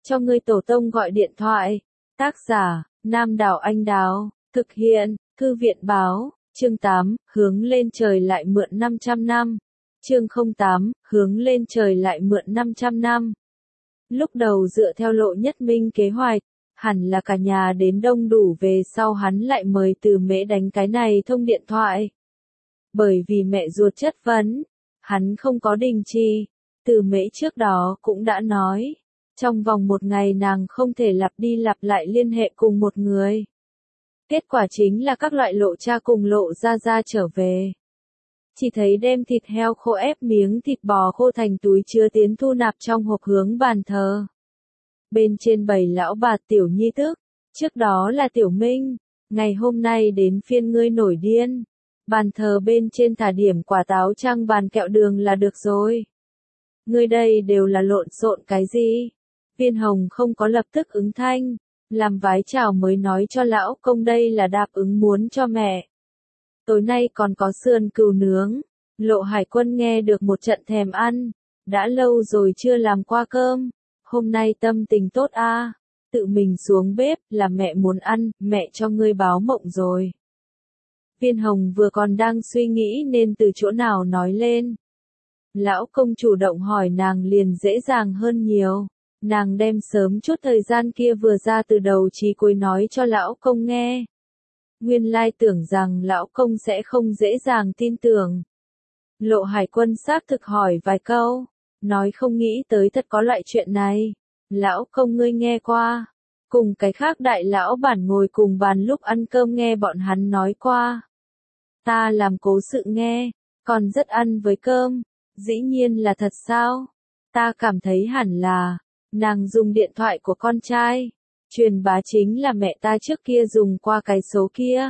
cho ngươi tổ tông gọi điện thoại. Tác giả, Nam Đảo Anh Đào, thực hiện, Thư viện báo, chương 8, hướng lên trời lại mượn 500 năm. Chương 08, hướng lên trời lại mượn 500 năm. Lúc đầu dựa theo Lộ Nhất Minh kế hoạch, hẳn là cả nhà đến đông đủ về sau hắn lại mời Từ Mễ đánh cái này thông điện thoại. Bởi vì mẹ ruột chất vấn, hắn không có đình chỉ. Từ Mễ trước đó cũng đã nói, trong vòng một ngày nàng không thể lặp đi lặp lại liên hệ cùng một người. Kết quả chính là các loại Lộ cha cùng Lộ gia gia trở về. Chỉ thấy đem thịt heo khô ép miếng thịt bò khô thành túi chứa tiến thu nạp trong hộp hướng bàn thờ. Bên trên bày lão bà Tiểu Nhi tức, trước đó là Tiểu Minh, ngày hôm nay đến phiên ngươi nổi điên. Bàn thờ bên trên thả điểm quả táo trăng bàn kẹo đường là được rồi. Ngươi đây đều là lộn xộn cái gì? Viên Hồng không có lập tức ứng thanh, làm vái chào mới nói cho lão công đây là đáp ứng muốn cho mẹ. Tối nay còn có sườn cừu nướng. Lộ Hải Quân nghe được một trận thèm ăn, đã lâu rồi chưa làm qua cơm, hôm nay tâm tình tốt a, tự mình xuống bếp, là mẹ muốn ăn, mẹ cho ngươi báo mộng rồi. Viên Hồng vừa còn đang suy nghĩ nên từ chỗ nào nói lên. Lão công chủ động hỏi nàng liền dễ dàng hơn nhiều, nàng đem sớm chút thời gian kia vừa ra từ đầu chí cuối nói cho lão công nghe. Nguyên lai tưởng rằng lão công sẽ không dễ dàng tin tưởng. Lộ Hải Quân xác thực hỏi vài câu, nói không nghĩ tới thật có loại chuyện này. Lão công ngươi nghe qua, cùng cái khác đại lão bản ngồi cùng bàn lúc ăn cơm nghe bọn hắn nói qua. Ta làm cố sự nghe, còn rất ăn với cơm, dĩ nhiên là thật sao? Ta cảm thấy hẳn là, nàng dùng điện thoại của con trai, truyền bá chính là mẹ ta trước kia dùng qua cái số kia.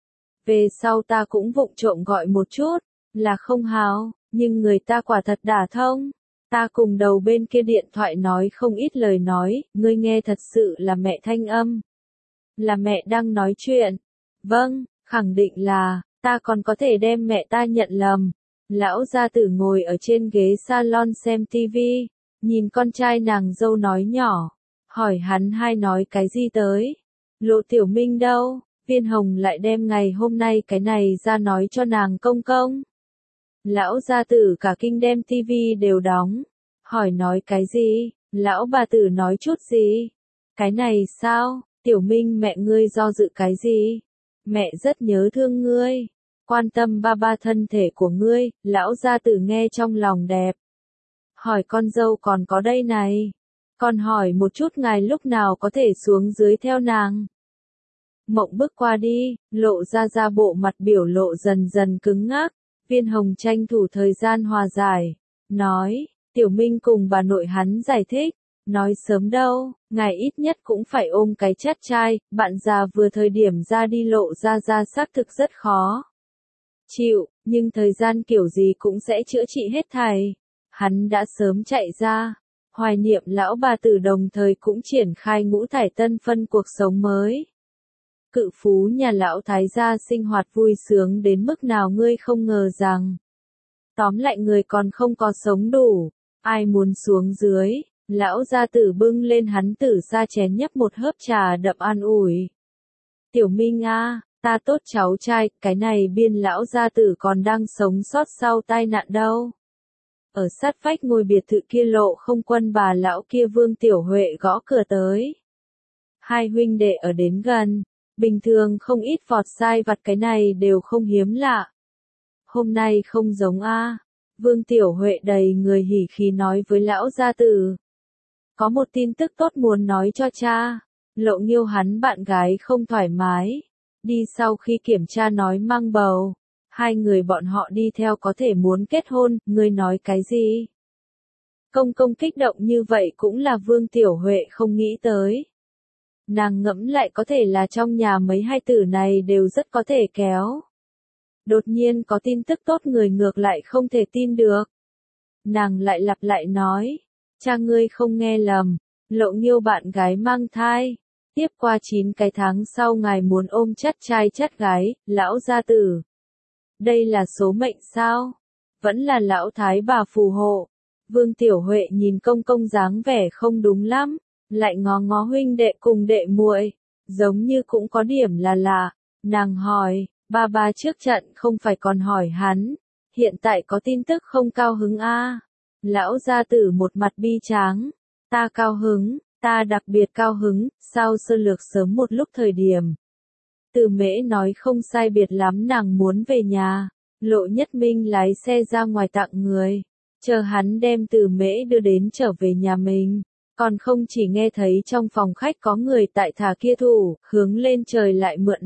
Về sau ta cũng vụng trộm gọi một chút, là không hào, nhưng người ta quả thật đả thông. Ta cùng đầu bên kia điện thoại nói không ít lời nói, ngươi nghe thật sự là mẹ thanh âm. Là mẹ đang nói chuyện. Vâng, khẳng định là, ta còn có thể đem mẹ ta nhận lầm. Lão gia tử ngồi ở trên ghế salon xem tivi, nhìn con trai nàng dâu nói nhỏ, hỏi hắn hai nói cái gì tới. Lộ Tiểu Minh đâu? Viên Hồng lại đem ngày hôm nay cái này ra nói cho nàng công công. Lão gia tử cả kinh đem tivi đều đóng, hỏi nói cái gì, lão bà tử nói chút gì. Cái này sao, Tiểu Minh mẹ ngươi do dự cái gì? Mẹ rất nhớ thương ngươi, quan tâm ba ba thân thể của ngươi, lão gia tử nghe trong lòng đẹp. Hỏi con dâu còn có đây này, con hỏi một chút ngài lúc nào có thể xuống dưới theo nàng. Mộng bước qua đi, Lộ ra bộ mặt biểu lộ dần dần cứng ngắc. Viên Hồng tranh thủ thời gian hòa giải, nói, Tiểu Minh cùng bà nội hắn giải thích, nói sớm đâu, ngài ít nhất cũng phải ôm cái chất trai, bạn già vừa thời điểm ra đi Lộ ra xác thực rất khó chịu, nhưng thời gian kiểu gì cũng sẽ chữa trị hết thảy. Hắn đã sớm chạy ra, hoài niệm lão bà tử đồng thời cũng triển khai ngũ thải tân phân cuộc sống mới. Cự phú nhà lão thái gia sinh hoạt vui sướng đến mức nào ngươi không ngờ rằng. Tóm lại người còn không có sống đủ, ai muốn xuống dưới, lão gia tử bưng lên hắn tử sa chén nhấp một hớp trà đậm an ủi. Tiểu Minh a, ta tốt cháu trai, cái này biên lão gia tử còn đang sống sót sau tai nạn đâu. Ở sát vách ngôi biệt thự kia Lộ Không Quân bà lão kia Vương Tiểu Huệ gõ cửa tới. Hai huynh đệ ở đến gần. Bình thường không ít vọt sai vặt cái này đều không hiếm lạ. Hôm nay không giống a. Vương Tiểu Huệ đầy người hỉ khí nói với lão gia tử. Có một tin tức tốt muốn nói cho cha. Lộ Nghiêu hắn bạn gái không thoải mái. Đi sau khi kiểm tra nói mang bầu. Hai người bọn họ đi theo có thể muốn kết hôn, ngươi nói cái gì? Công công kích động như vậy cũng là Vương Tiểu Huệ không nghĩ tới. Nàng ngẫm lại có thể là trong nhà mấy hai tử này đều rất có thể kéo. Đột nhiên có tin tức tốt người ngược lại không thể tin được. Nàng lại lặp lại nói, cha ngươi không nghe lầm, Lộ Nghiêu bạn gái mang thai. Tiếp qua 9 cái tháng sau ngài muốn ôm chất trai chất gái, lão gia tử. Đây là số mệnh sao? Vẫn là lão thái bà phù hộ. Vương Tiểu Huệ nhìn công công dáng vẻ không đúng lắm. lại ngó ngó huynh đệ cùng đệ muội, giống như cũng có điểm là lạ. Nàng hỏi, ba trước trận không phải còn hỏi hắn, hiện tại có tin tức không cao hứng a? Lão gia tử một mặt bi tráng, ta cao hứng, ta đặc biệt cao hứng, sao sơ lược sớm một lúc thời điểm. Từ Mễ nói không sai biệt lắm, nàng muốn về nhà. Lộ Nhất Minh lái xe ra ngoài tặng người, chờ hắn đem Từ Mễ đưa đến trở về nhà mình, còn không chỉ nghe thấy trong phòng khách có người tại thả kia thủ, hướng lên trời lại mượn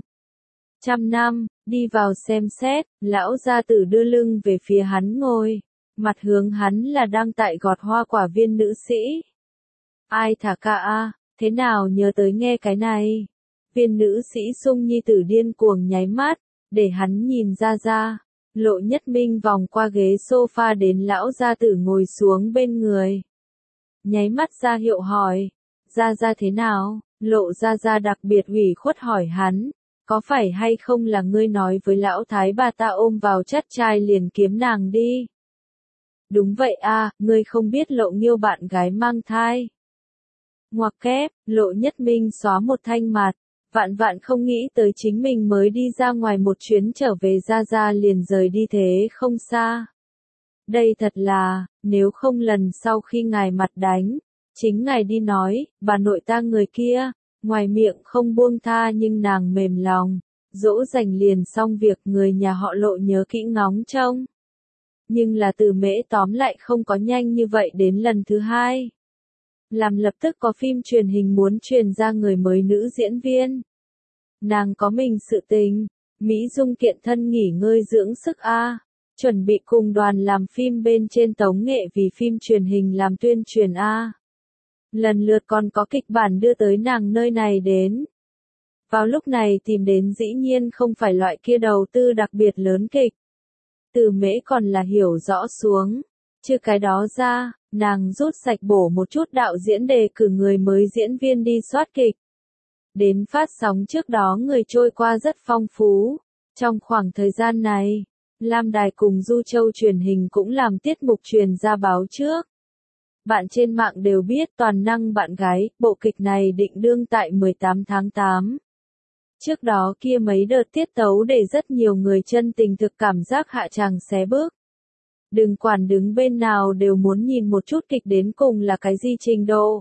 500 năm, đi vào xem xét, lão gia tử đưa lưng về phía hắn ngồi, mặt hướng hắn là đang tại gọt hoa quả viên nữ sĩ. Ai thả ca a, thế nào nhớ tới nghe cái này? Viên nữ sĩ Sung Nhi tử điên cuồng nháy mắt, để hắn nhìn ra. Lộ Nhất Minh vòng qua ghế sofa đến lão gia tử ngồi xuống bên người. Nháy mắt ra hiệu hỏi, ra thế nào? Lộ ra đặc biệt ủy khuất hỏi hắn, có phải hay không là ngươi nói với lão thái bà ta ôm vào chắt trai liền kiếm nàng đi? Đúng vậy a, ngươi không biết Lộ Nghiêu bạn gái mang thai. Ngoặc kép, Lộ Nhất Minh xóa một thanh mặt. Vạn không nghĩ tới chính mình mới đi ra ngoài một chuyến trở về ra liền rời đi thế không xa. Đây thật là, nếu không lần sau khi ngài mặt đánh, chính ngài đi nói, bà nội ta người kia, ngoài miệng không buông tha nhưng nàng mềm lòng, dỗ dành liền xong việc, người nhà họ Lộ nhớ kỹ ngóng trông. Nhưng là Từ Mễ tóm lại không có nhanh như vậy đến lần thứ hai. Làm lập tức có phim truyền hình muốn truyền ra người mới nữ diễn viên. Nàng có mình sự tình, Mỹ Dung kiện thân nghỉ ngơi dưỡng sức a, chuẩn bị cùng đoàn làm phim bên trên tống nghệ vì phim truyền hình làm tuyên truyền a. Lần lượt còn có kịch bản đưa tới nàng nơi này đến. Vào lúc này tìm đến dĩ nhiên không phải loại kia đầu tư đặc biệt lớn kịch. Từ Mễ còn là hiểu rõ xuống, chứ cái đó ra, nàng rút sạch bổ một chút đạo diễn đề cử người mới diễn viên đi soát kịch. Đến phát sóng trước đó người trôi qua rất phong phú. Trong khoảng thời gian này, Lam Đài cùng Du Châu truyền hình cũng làm tiết mục truyền ra báo trước. Bạn trên mạng đều biết Toàn năng bạn gái, bộ kịch này định đương tại 18 tháng 8. Trước đó kia mấy đợt tiết tấu để rất nhiều người chân tình thực cảm giác hạ tràng xé bước. Đừng quản đứng bên nào đều muốn nhìn một chút kịch đến cùng là cái gì trình độ.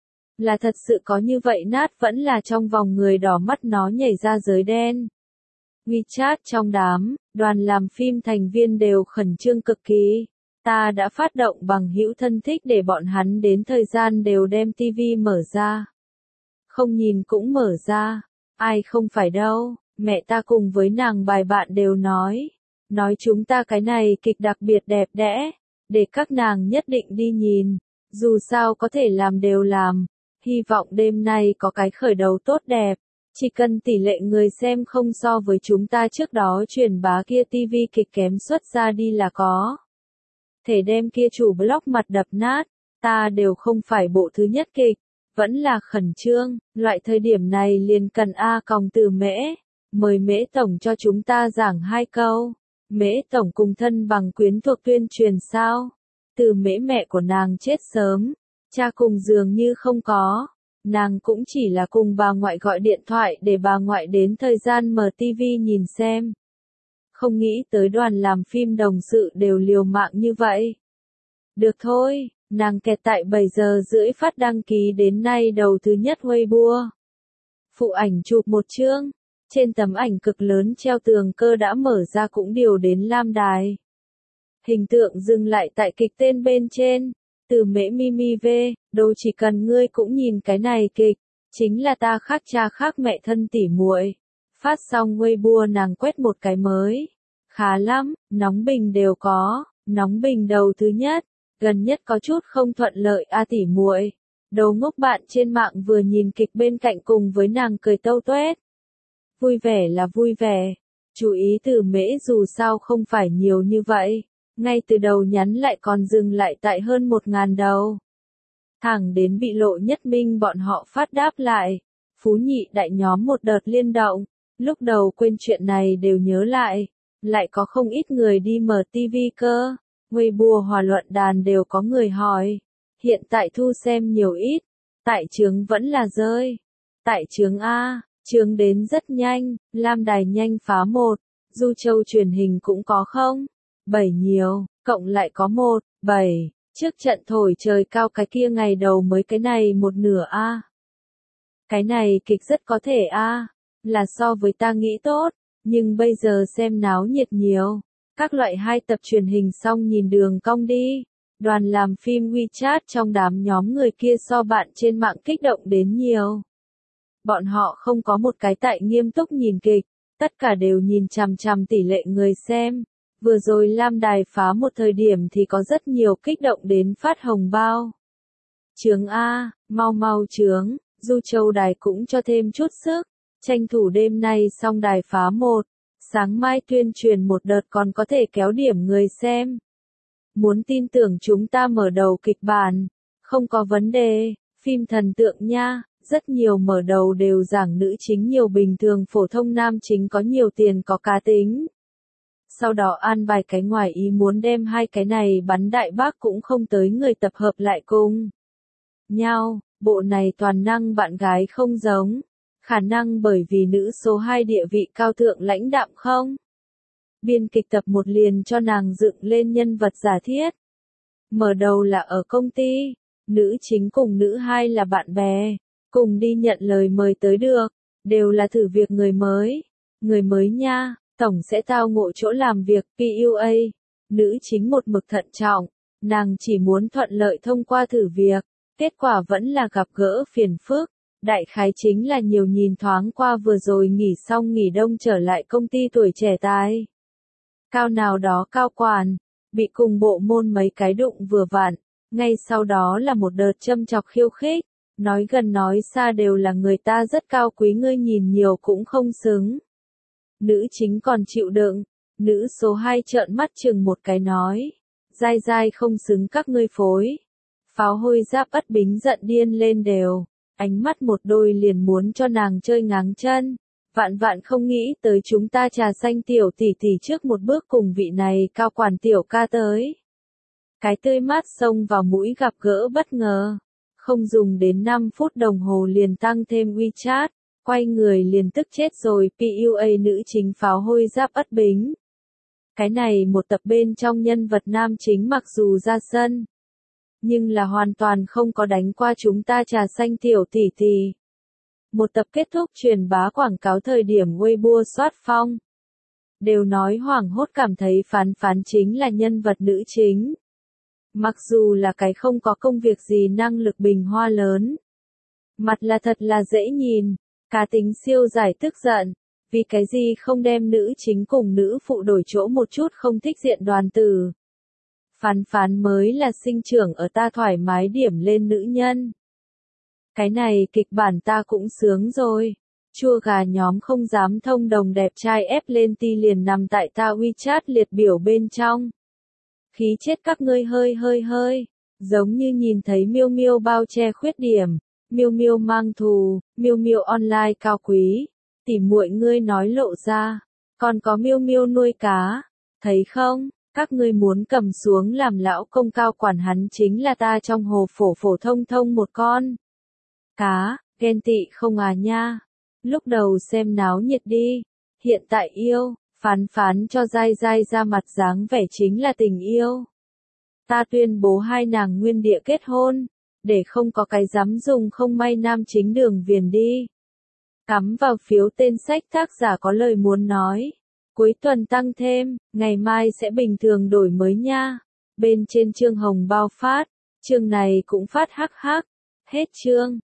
Là thật sự có như vậy nát vẫn là trong vòng người đỏ mắt nó nhảy ra giới đen. WeChat trong đám, đoàn làm phim thành viên đều khẩn trương cực kỳ. Ta đã phát động bằng hữu thân thích để bọn hắn đến thời gian đều đem TV mở ra. Không nhìn cũng mở ra. Ai không phải đâu, mẹ ta cùng với nàng bài bạn đều nói. Nói chúng ta cái này kịch đặc biệt đẹp đẽ. Để các nàng nhất định đi nhìn. Dù sao có thể làm đều làm. Hy vọng đêm nay có cái khởi đầu tốt đẹp. Chỉ cần tỷ lệ người xem không so với chúng ta trước đó truyền bá kia TV kịch kém xuất ra đi là có thể đem kia chủ blog mặt đập nát. Ta đều không phải bộ thứ nhất kịch, vẫn là khẩn trương, loại thời điểm này liền cần Từ Mễ. Mời Mễ tổng cho chúng ta giảng 2 câu. Mễ tổng cùng thân bằng quyến thuộc tuyên truyền sao? Từ Mễ mẹ của nàng chết sớm, cha cùng dường như không có. Nàng cũng chỉ là cùng bà ngoại gọi điện thoại để bà ngoại đến thời gian mở TV nhìn xem. Không nghĩ tới đoàn làm phim đồng sự đều liều mạng như vậy. Được thôi, nàng kẹt tại 7 giờ rưỡi phát đăng ký đến nay đầu thứ nhất Weibo. Phụ ảnh chụp một chương, trên tấm ảnh cực lớn treo tường cơ đã mở ra cũng điều đến Lam Đài. Hình tượng dừng lại tại kịch tên bên trên. Từ Mễ Mimi V, đâu chỉ cần ngươi cũng nhìn cái này kịch, chính là ta khác cha khác mẹ thân tỉ muội. Phát xong Weibo nàng quét một cái mới. Khá lắm, nóng bình đều có, nóng bình đầu thứ nhất, gần nhất có chút không thuận lợi tỉ muội. Đầu ngốc bạn trên mạng vừa nhìn kịch bên cạnh cùng với nàng cười tâu tuét. Vui vẻ là vui vẻ, chú ý Từ Mễ dù sao không phải nhiều như vậy. Ngay từ đầu nhắn lại còn dừng lại tại hơn 1.000 đầu. Thẳng đến bị Lộ Nhất Minh bọn họ phát đáp lại. Phú Nhị Đại nhóm một đợt liên động. Lúc đầu quên chuyện này đều nhớ lại. Lại có không ít người đi mở TV cơ. Weibo hòa luận đàn đều có người hỏi. Hiện tại thu xem nhiều ít. Tại chướng vẫn là rơi. Tại chướng A, chướng đến rất nhanh, Lam Đài nhanh phá 1, Du Châu truyền hình cũng có 0,7 nhiều, cộng lại có 1,7, trước trận thổi trời cao cái kia ngày đầu mới cái này một nửa A. Cái này kịch rất có thể A, là so với ta nghĩ tốt, nhưng bây giờ xem náo nhiệt nhiều. Các loại 2 tập truyền hình xong nhìn đường cong đi. Đoàn làm phim WeChat trong đám nhóm người kia so bạn trên mạng kích động đến nhiều. Bọn họ không có một cái tại nghiêm túc nhìn kịch, tất cả đều nhìn chằm chằm tỷ lệ người xem. Vừa rồi Lam Đài phá một thời điểm thì có rất nhiều kích động đến phát hồng bao. Chướng A, mau mau chướng, Du Châu Đài cũng cho thêm chút sức, tranh thủ đêm nay xong đài phá 1, sáng mai tuyên truyền một đợt còn có thể kéo điểm người xem. Muốn tin tưởng chúng ta mở đầu kịch bản, không có vấn đề, phim thần tượng nha, rất nhiều mở đầu đều giảng nữ chính nhiều bình thường phổ thông nam chính có nhiều tiền có cá tính. Sau đó an bài cái ngoài ý muốn đem 2 cái này bắn đại bác cũng không tới người tập hợp lại cùng nhau, bộ này toàn năng bạn gái không giống, khả năng bởi vì nữ số 2 địa vị cao thượng lãnh đạm không? Biên kịch tập 1 liền cho nàng dựng lên nhân vật giả thiết. Mở đầu là ở công ty, nữ chính cùng nữ 2 là bạn bè, cùng đi nhận lời mời tới được, đều là thử việc người mới nha, tổng sẽ tao ngộ chỗ làm việc PUA, nữ chính một mực thận trọng, nàng chỉ muốn thuận lợi thông qua thử việc, kết quả vẫn là gặp gỡ phiền phức. Đại khái chính là nhiều nhìn thoáng qua vừa rồi nghỉ xong nghỉ đông trở lại công ty tuổi trẻ tài cao nào đó cao quản, bị cùng bộ môn mấy cái đụng vừa vặn, ngay sau đó là một đợt châm chọc khiêu khích, nói gần nói xa đều là người ta rất cao quý ngươi nhìn nhiều cũng không xứng. Nữ chính còn chịu đựng, nữ số 2 trợn mắt chừng một cái nói, dai dai không xứng các ngươi phối. Pháo hôi Giáp Ất Bính giận điên lên đều, ánh mắt một đôi liền muốn cho nàng chơi ngáng chân. Vạn vạn không nghĩ tới chúng ta trà xanh tiểu tỷ tỷ trước một bước cùng vị này cao quản tiểu ca tới. Cái tươi mát xông vào mũi gặp gỡ bất ngờ. Không dùng đến 5 phút đồng hồ liền tăng thêm WeChat, quay người liền tức chết rồi PUA nữ chính pháo hôi Giáp Ất Bính. Cái này một tập bên trong nhân vật nam chính mặc dù ra sân, nhưng là hoàn toàn không có đánh qua chúng ta trà xanh tiểu tỷ tỷ. Một tập kết thúc truyền bá quảng cáo thời điểm Weibo soát phong. Đều nói hoảng hốt cảm thấy phán phán chính là nhân vật nữ chính. Mặc dù là cái không có công việc gì năng lực bình hoa lớn. Mặt là thật là dễ nhìn, cá tính siêu giải tức giận. Vì cái gì không đem nữ chính cùng nữ phụ đổi chỗ một chút không thích diện đoàn tử. Phán phán mới là sinh trưởng ở ta thoải mái điểm lên nữ nhân. Cái này kịch bản ta cũng sướng rồi. Chua gà nhóm không dám thông đồng đẹp trai ép lên ti liền nằm tại ta WeChat liệt biểu bên trong. Khí chết các ngươi hơi. Giống như nhìn thấy Miêu Miêu bao che khuyết điểm. Miêu Miêu mang thù, Miêu Miêu online cao quý. Tỉ muội ngươi nói lộ ra. Còn có Miêu Miêu nuôi cá. Thấy không? Các ngươi muốn cầm xuống làm lão công cao quản hắn chính là ta trong hồ phổ thông một con. Cá, ghen tị không à nha. Lúc đầu xem náo nhiệt đi. Hiện tại yêu, phán cho dai dai ra mặt dáng vẻ chính là tình yêu. Ta tuyên bố 2 nàng nguyên địa kết hôn. Để không có cái dám dùng không may nam chính Đường Viền đi. Cắm vào phiếu tên sách tác giả có lời muốn nói. Cuối tuần tăng thêm, ngày mai sẽ bình thường đổi mới nha. Bên trên chương hồng bao phát, chương này cũng phát hắc hắc. Hết chương.